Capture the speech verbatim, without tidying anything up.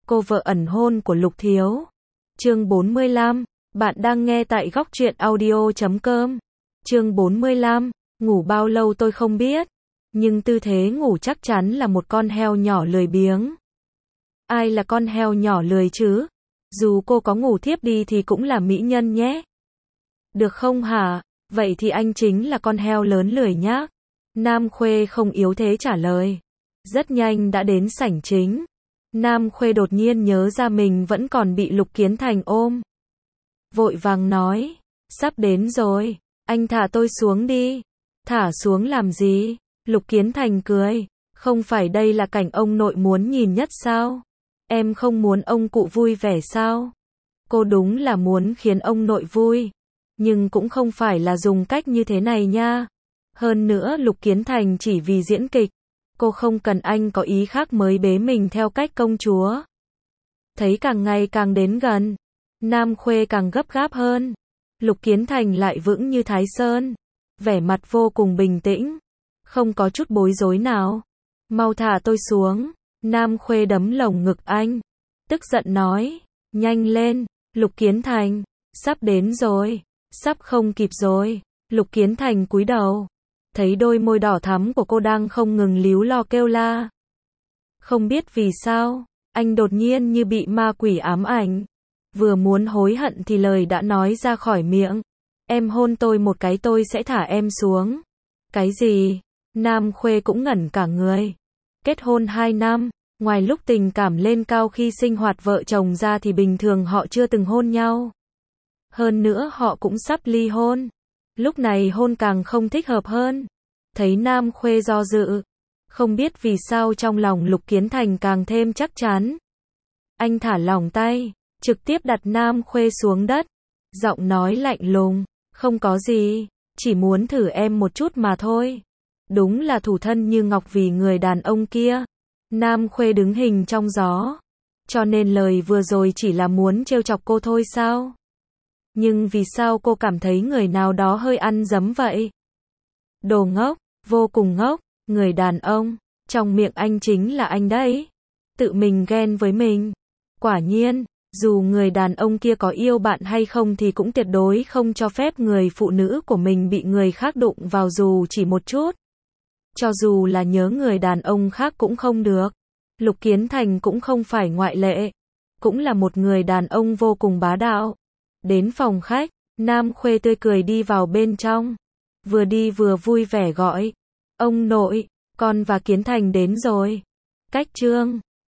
cô vợ ẩn hôn của Lục Thiếu. Chương bốn mươi lăm, bạn đang nghe tại góc truyện audio chấm com. Chương bốn mươi lăm, ngủ bao lâu tôi không biết, nhưng tư thế ngủ chắc chắn là một con heo nhỏ lười biếng. Ai là con heo nhỏ lười chứ? Dù cô có ngủ thiếp đi thì cũng là mỹ nhân nhé. Được không hả? Vậy thì anh chính là con heo lớn lười nhác. Nam Khuê không yếu thế trả lời. Rất nhanh đã đến sảnh chính. Nam Khuê đột nhiên nhớ ra mình vẫn còn bị Lục Kiến Thành ôm. Vội vàng nói, sắp đến rồi, anh thả tôi xuống đi. Thả xuống làm gì? Lục Kiến Thành cười, không phải đây là cảnh ông nội muốn nhìn nhất sao? Em không muốn ông cụ vui vẻ sao? Cô đúng là muốn khiến ông nội vui, nhưng cũng không phải là dùng cách như thế này nha. Hơn nữa Lục Kiến Thành chỉ vì diễn kịch, cô không cần anh có ý khác mới bế mình theo cách công chúa. Thấy càng ngày càng đến gần, Nam Khuê càng gấp gáp hơn. Lục Kiến Thành lại vững như Thái Sơn, vẻ mặt vô cùng bình tĩnh, không có chút bối rối nào. Mau thả tôi xuống. Nam Khuê đấm lồng ngực anh, tức giận nói, nhanh lên, Lục Kiến Thành, sắp đến rồi, sắp không kịp rồi. Lục Kiến Thành cúi đầu, thấy đôi môi đỏ thắm của cô đang không ngừng líu lo kêu la. Không biết vì sao, anh đột nhiên như bị ma quỷ ám ảnh. Vừa muốn hối hận thì lời đã nói ra khỏi miệng. Em hôn tôi một cái tôi sẽ thả em xuống. Cái gì? Nam Khuê cũng ngẩn cả người. Kết hôn hai năm, ngoài lúc tình cảm lên cao khi sinh hoạt vợ chồng ra thì bình thường họ chưa từng hôn nhau. Hơn nữa họ cũng sắp ly hôn. Lúc này hôn càng không thích hợp hơn. Thấy Nam Khuê do dự, không biết vì sao trong lòng Lục Kiến Thành càng thêm chắc chắn. Anh thả lỏng tay, trực tiếp đặt Nam Khuê xuống đất. Giọng nói lạnh lùng, không có gì, chỉ muốn thử em một chút mà thôi. Đúng là thủ thân như ngọc vì người đàn ông kia. Nam Khuê đứng hình trong gió. Cho nên lời vừa rồi chỉ là muốn trêu chọc cô thôi sao? Nhưng vì sao cô cảm thấy người nào đó hơi ăn dấm vậy? Đồ ngốc, vô cùng ngốc, người đàn ông, trong miệng anh chính là anh đấy. Tự mình ghen với mình. Quả nhiên, dù người đàn ông kia có yêu bạn hay không thì cũng tuyệt đối không cho phép người phụ nữ của mình bị người khác đụng vào dù chỉ một chút. Cho dù là nhớ người đàn ông khác cũng không được. Lục Kiến Thành cũng không phải ngoại lệ. Cũng là một người đàn ông vô cùng bá đạo. Đến phòng khách, Nam Khuê tươi cười đi vào bên trong. Vừa đi vừa vui vẻ gọi. Ông nội, con và Kiến Thành đến rồi. Cách trương.